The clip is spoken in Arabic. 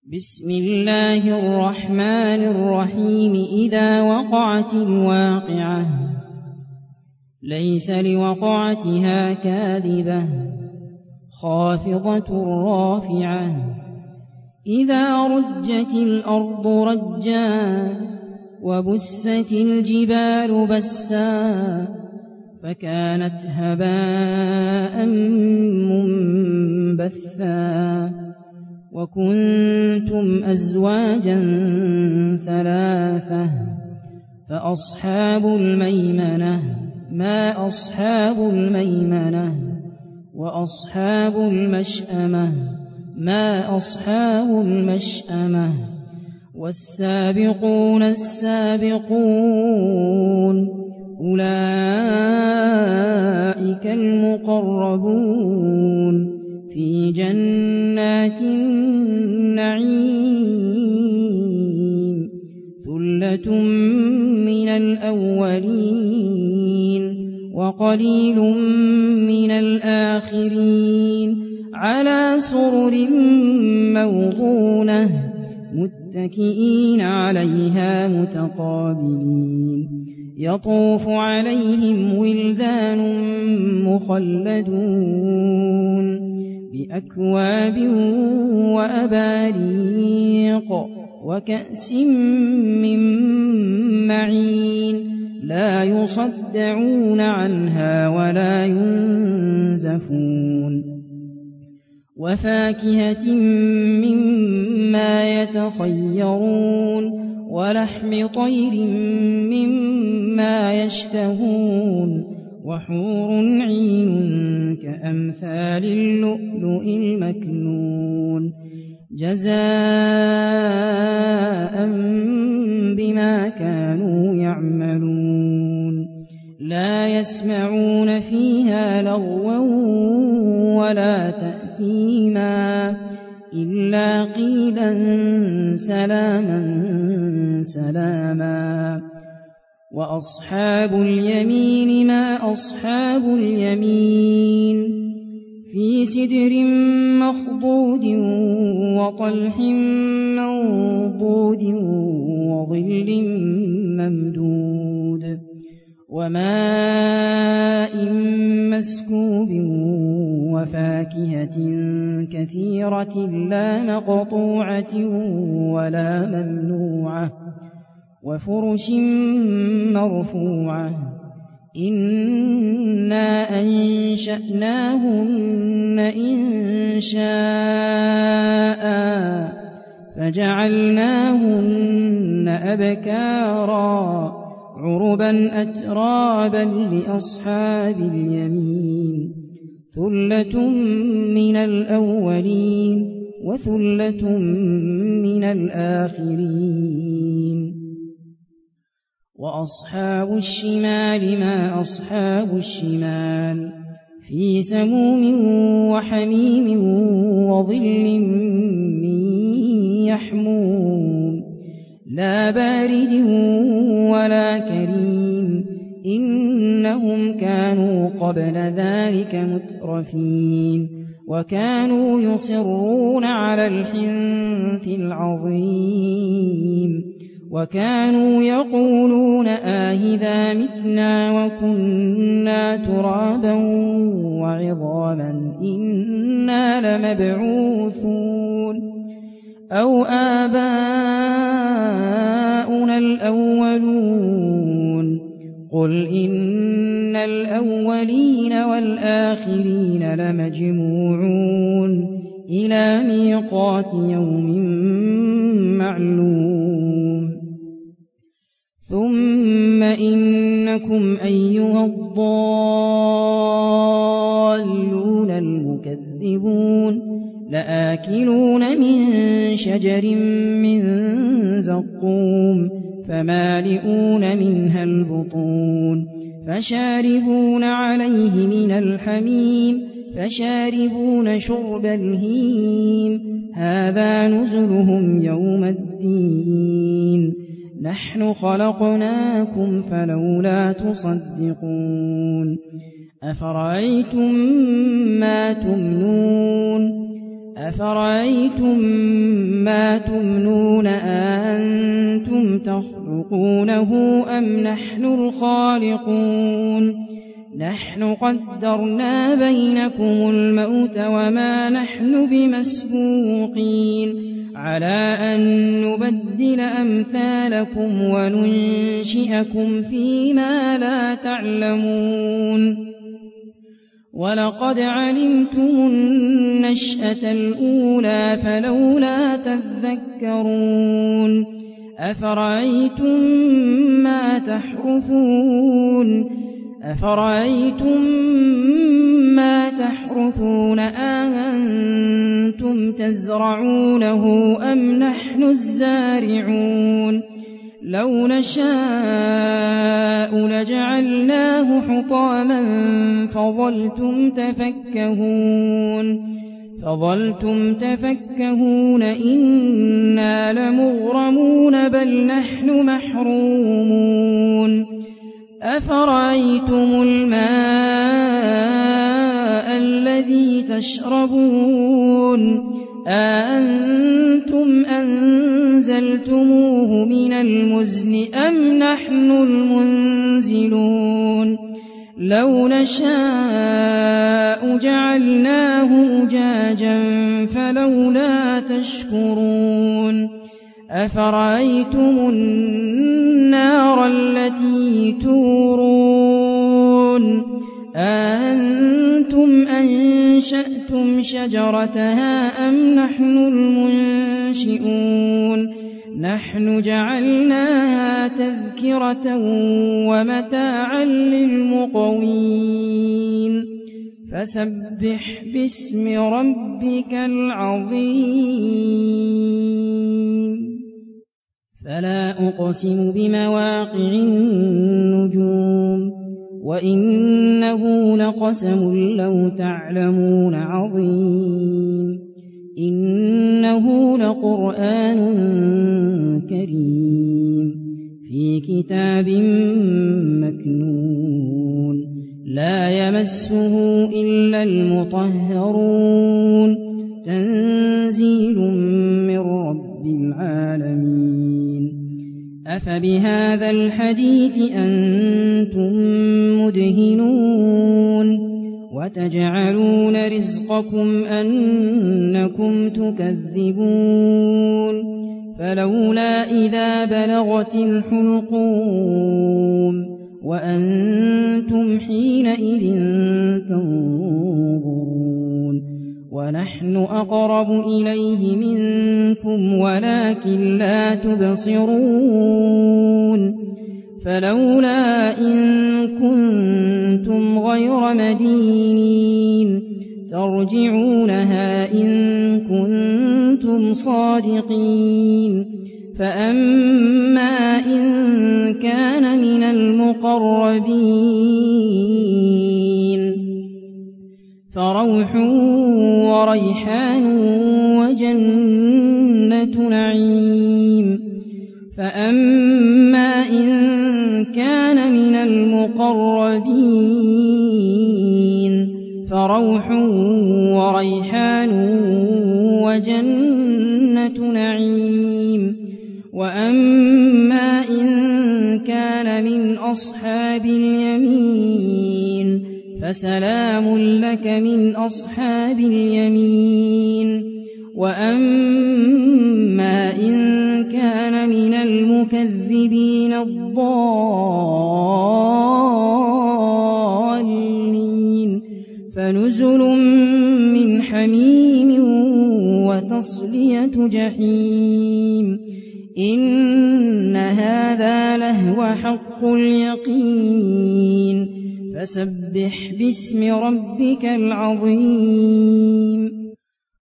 بسم الله الرحمن الرحيم إذا وقعت الواقعة ليس لوقعتها كاذبة خافضة رافعة إذا رجت الأرض رجا وبست الجبال بسا فكانت هباء منبثا وكنتم أزواجا ثلاثة فأصحاب الميمنة ما أصحاب الميمنة وأصحاب المشأمة ما أصحاب المشأمة والسابقون السابقون أولئك المقربون في جنات النعيم ثلة من الأولين وقليل من الآخرين على سرر موضونة متكئين عليها متقابلين يطوف عليهم ولدان مخلدون بأكواب وأباريق وكأس من معين لا يصدعون عنها ولا ينزفون وفاكهة مما يتخيرون ولحم طير مما يشتهون وحور عين كأمثال اللؤلؤ المكنون جزاء بما كانوا يعملون لا يسمعون فيها لغوا ولا تأثيما إلا قيلا سلاما سلاما وأصحاب اليمين ما أصحاب اليمين في سدر مخضود وطلح منضود وظل ممدود وماء مسكوب وفاكهة كثيرة لا مقطوعة ولا ممنوعة وفرش مرفوعة إنا أنشأناهن إنشاء فجعلناهن أبكارا عربا أترابا لأصحاب اليمين ثلة من الأولين وثلة من الآخرين وأصحاب الشمال ما أصحاب الشمال في سموم وحميم وظل من يحموم لا بارد ولا كريم إنهم كانوا قبل ذلك مترفين وكانوا يصرون على الحنث العظيم وكانوا يقولون آهذا متنا وكنا ترابا وعظاما إنا لمبعوثون أو آباؤنا الأولون قل إن الأولين والآخرين لمجموعون إلى ميقات يوم معلوم ثم إنكم أيها الضالون المكذبون لآكلون من شجر من زقوم فمالئون منها البطون فشاربون عليه من الحميم فشاربون شرب الهيم هذا نزلهم يوم الدين نحن خلقناكم فلولا تصدقون أفرأيتم ما تمنون أفرأيتم ما تمنون أأنتم تخلقونه أم نحن الخالقون نحن قدرنا بينكم الموت وما نحن بمسبوقين على أن نبدل أمثالكم وننشئكم فيما لا تعلمون ولقد علمتم النشأة الأولى فلولا تذكرون أفرأيتم ما تحرثون أأنتم تزرعونه أم نحن الزارعون لو نشاء لجعلناه حطاما فظلتم تفكهون إنا لمغرمون بل نحن محرومون أفرأيتم الماء الذي تشربون أأنتم أنزلتموه من المزن أم نحن المنزلون لو نشاء جعلناه أجاجا فلولا تشكرون أفرأيتم النار التي تورون أأنتم أنشأتم شجرتها أم نحن المنشئون نحن جعلناها تذكرة ومتاعا للمقوين فسبح باسم ربك العظيم فلا أقسم بمواقع النجوم وإنه لقسم لو تعلمون عظيم إنه لقرآن كريم في كتاب مكنون لا يمسه إلا المطهرون تنزيل من رب العالمين أفبهذا الحديث أنتم مدهنون وتجعلون رزقكم أنكم تكذبون فلولا إذا بلغت الحلقوم وأنتم حينئذ تنظرون ونحن أقرب إليه منكم ولكن لا تبصرون فلولا إن كنتم غير مدينين ترجعونها إن كنتم صادقين فأما إن كان من المقربين فروح وريحان وجنة نعيم فأما إن كان من المقربين فروح وريحان وجنة نعيم وأما إن كان من أصحاب اليمين فسلام لك من أصحاب اليمين وأما إن كان من المكذبين الضالين فنزل من حميم وتصلية جحيم إن هذا لهو حق اليقين فسبح باسم ربك العظيم